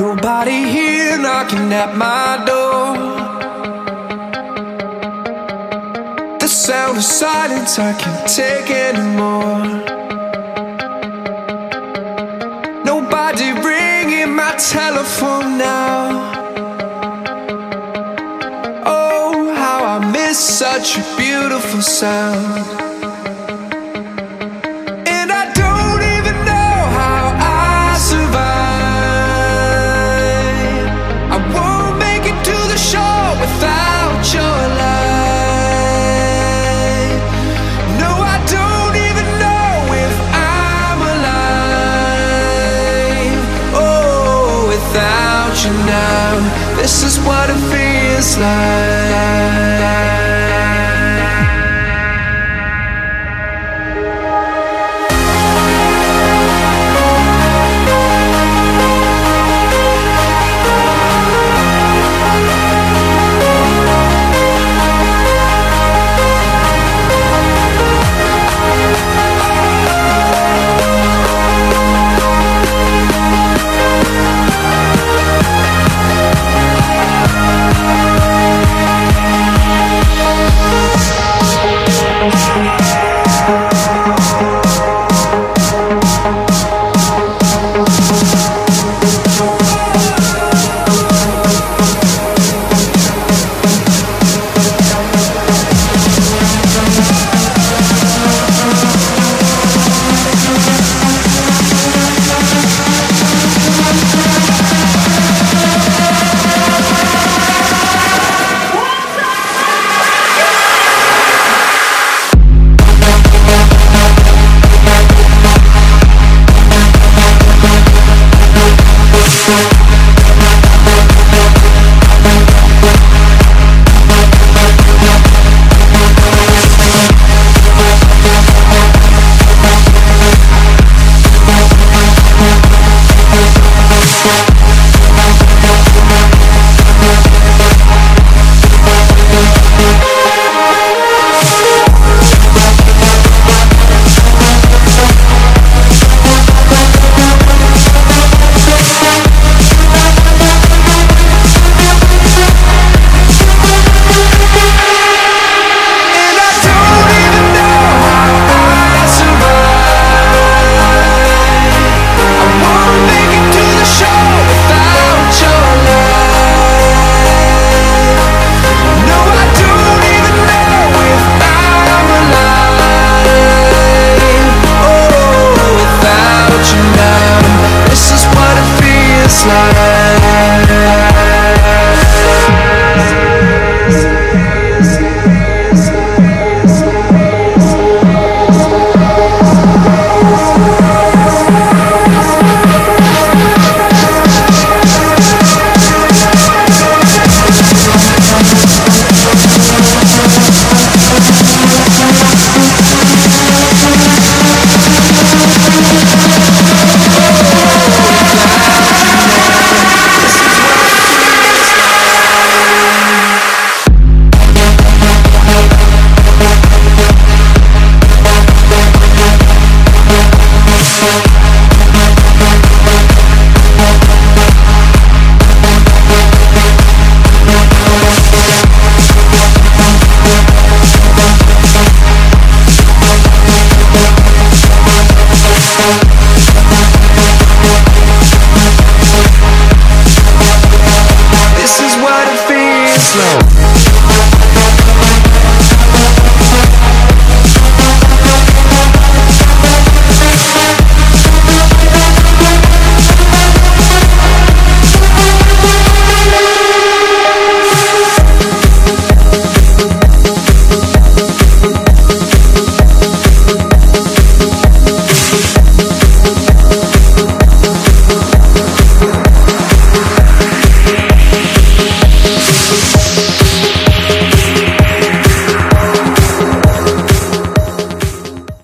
Nobody here knocking at my door. The sound of silence, I can't take anymore. Nobody ringing my telephone now. Oh, how I miss such a beautiful sound. And I don't even know how I survive. I won't make it to the shore without your light. No, I don't even know if I'm alive. Oh, without you now, this is what it feels like.